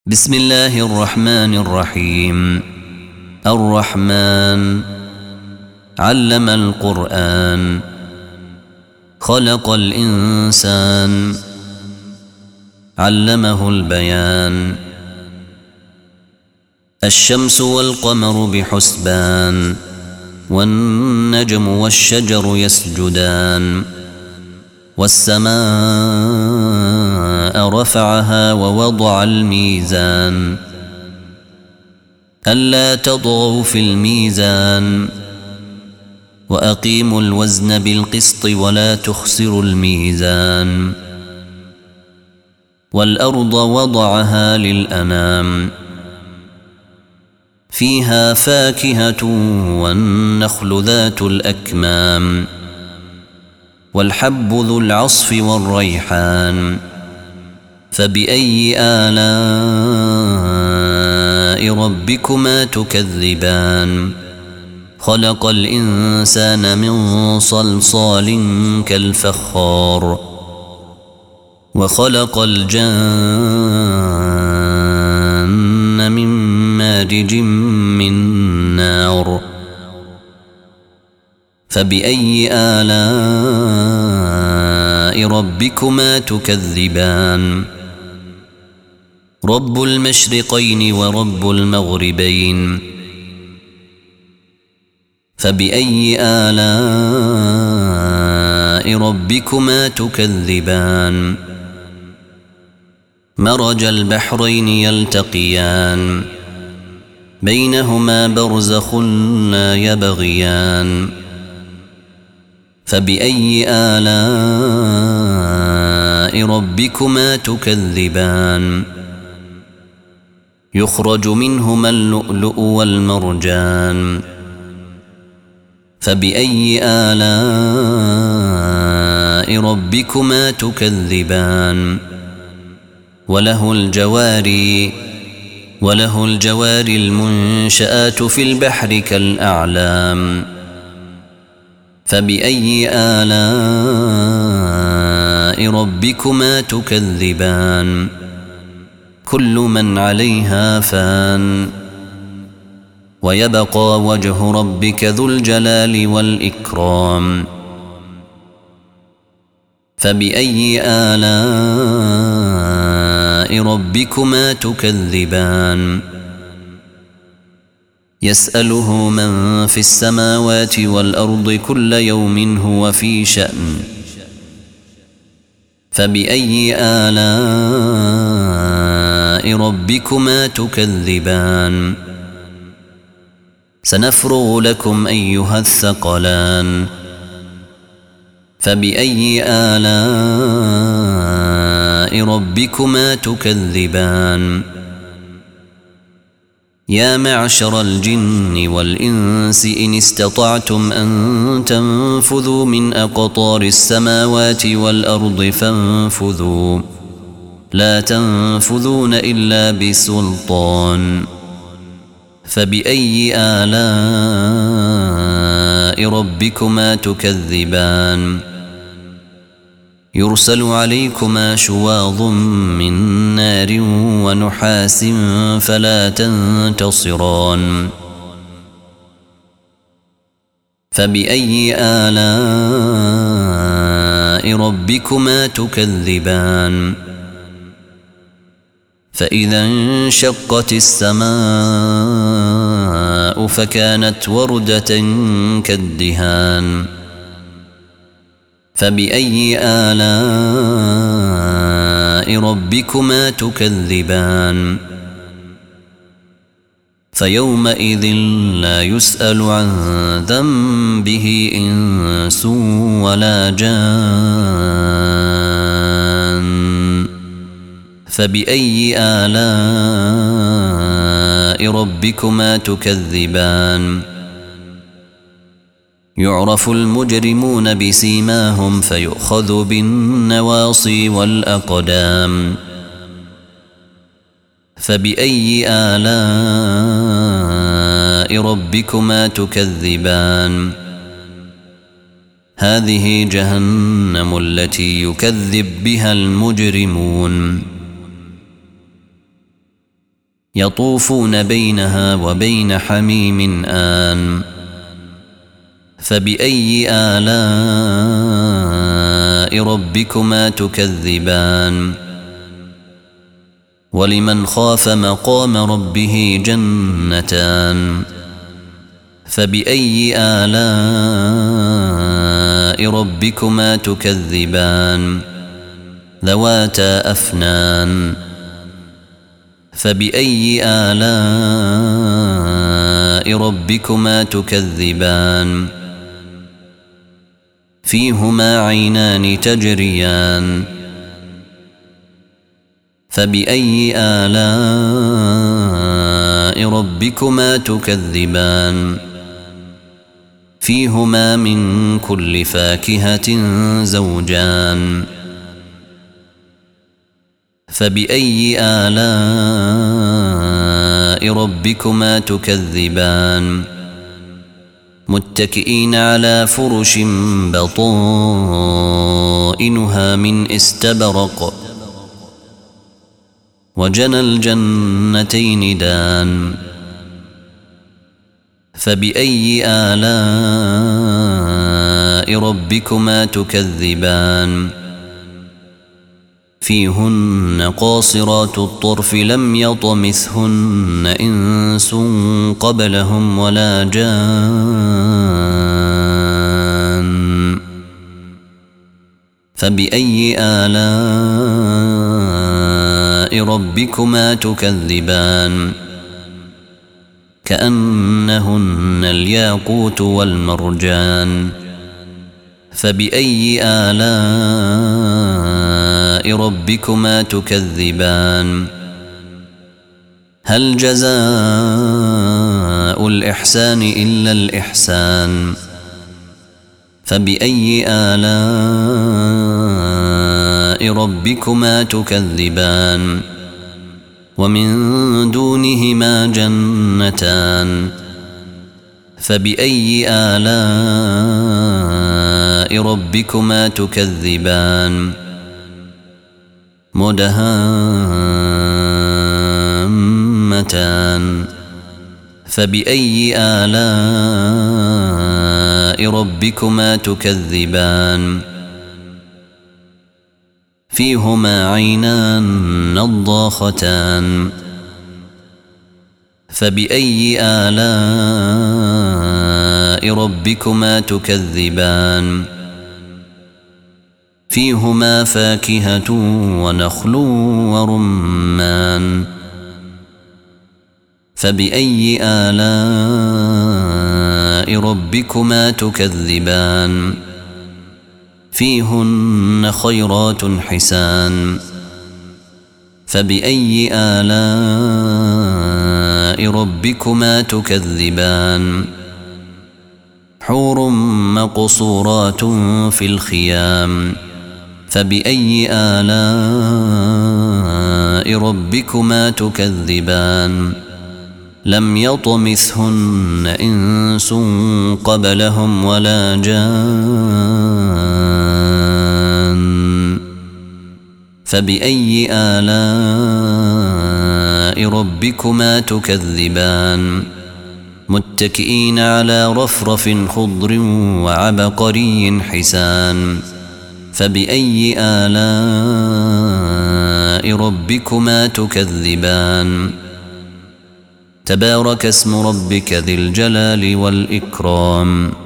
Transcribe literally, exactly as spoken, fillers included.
بسم الله الرحمن الرحيم. الرحمن علم القرآن خلق الإنسان علمه البيان. الشمس والقمر بحسبان والنجم والشجر يسجدان والسماء رفعها ووضع الميزان ألا تطغوا في الميزان وأقيموا الوزن بالقسط ولا تخسروا الميزان. والأرض وضعها للأنام فيها فاكهة والنخل ذات الأكمام والحب ذو العصف والريحان. فبأي آلاء ربكما تكذبان؟ خلق الإنسان من صلصال كالفخار وخلق الجان من مارج من نار. فبأي آلاء ربكما تكذبان؟ رب المشرقين ورب المغربين. فبأي آلاء ربكما تكذبان؟ مرج البحرين يلتقيان بينهما برزخ لا يبغيان. فبأي آلاء ربكما تكذبان؟ يخرج منهما اللؤلؤ والمرجان. فبأي آلاء ربكما تكذبان؟ وله الجواري وله الجواري المنشآت في البحر كالأعلام. فبأي آلاء ربكما تكذبان؟ كل من عليها فان ويبقى وجه ربك ذو الجلال والإكرام. فبأي آلاء ربكما تكذبان؟ يسأله من في السماوات والأرض كل يوم هو في شأن. فبأي آلاء ربكما تكذبان؟ سنفرغ لكم أيها الثقلان. فبأي آلاء ربكما تكذبان؟ يا معشر الجن والإنس إن استطعتم أن تنفذوا من أقطار السماوات والأرض فانفذوا لا تنفذون إلا بسلطان. فبأي آلاء ربكما تكذبان؟ يرسل عليكما شواظ من نار ونحاس فلا تنتصران. فبأي آلاء ربكما تكذبان؟ فإذا انشقت السماء فكانت وردة كالدهان. فبأي آلاء ربكما تكذبان؟ فيومئذ لا يسأل عن ذنبه إنس ولا جان. فبأي آلاء ربكما تكذبان؟ يعرف المجرمون بسيماهم فيؤخذ بالنواصي والأقدام. فبأي آلاء ربكما تكذبان؟ هذه جهنم التي يكذب بها المجرمون. يطوفون بينها وبين حميم آن فبأي آلاء ربكما تكذبان ولمن خاف مقام ربه جنتان فبأي آلاء ربكما تكذبان ذواتا أفنان فبأي آلاء ربكما تكذبان فيهما عينان تجريان فبأي آلاء ربكما تكذبان فيهما من كل فاكهة زوجان فبأي آلاء ربكما تكذبان متكئين على فرش بطائنها من استبرق وجنى الجنتين دان فبأي آلاء ربكما تكذبان فيهن قاصرات الطرف لم يطمثهن إنس قبلهم ولا جان فبأي آلاء ربكما تكذبان كأنهن الياقوت والمرجان فبأي آلاء ربكما تكذبان هل جزاء الإحسان إلا الإحسان فبأي آلاء ربكما تكذبان ومن دونهما جنتان فبأي آلاء ربكما تكذبان مدهامتان فبأي آلاء ربكما تكذبان فيهما عينان نضاختان فبأي آلاء ربكما تكذبان فيهما فاكهة ونخل ورمان فبأي آلاء ربكما تكذبان فيهن خيرات حسان فبأي آلاء ربكما تكذبان حور مقصورات في الخيام فبأي آلاء ربكما تكذبان لم يطمثهن إنس قبلهم ولا جان فبأي آلاء ربكما تكذبان متكئين على رفرف خضر وعبقري حسان فبأي آلاء ربكما تكذبان تبارك اسم ربك ذي الجلال والإكرام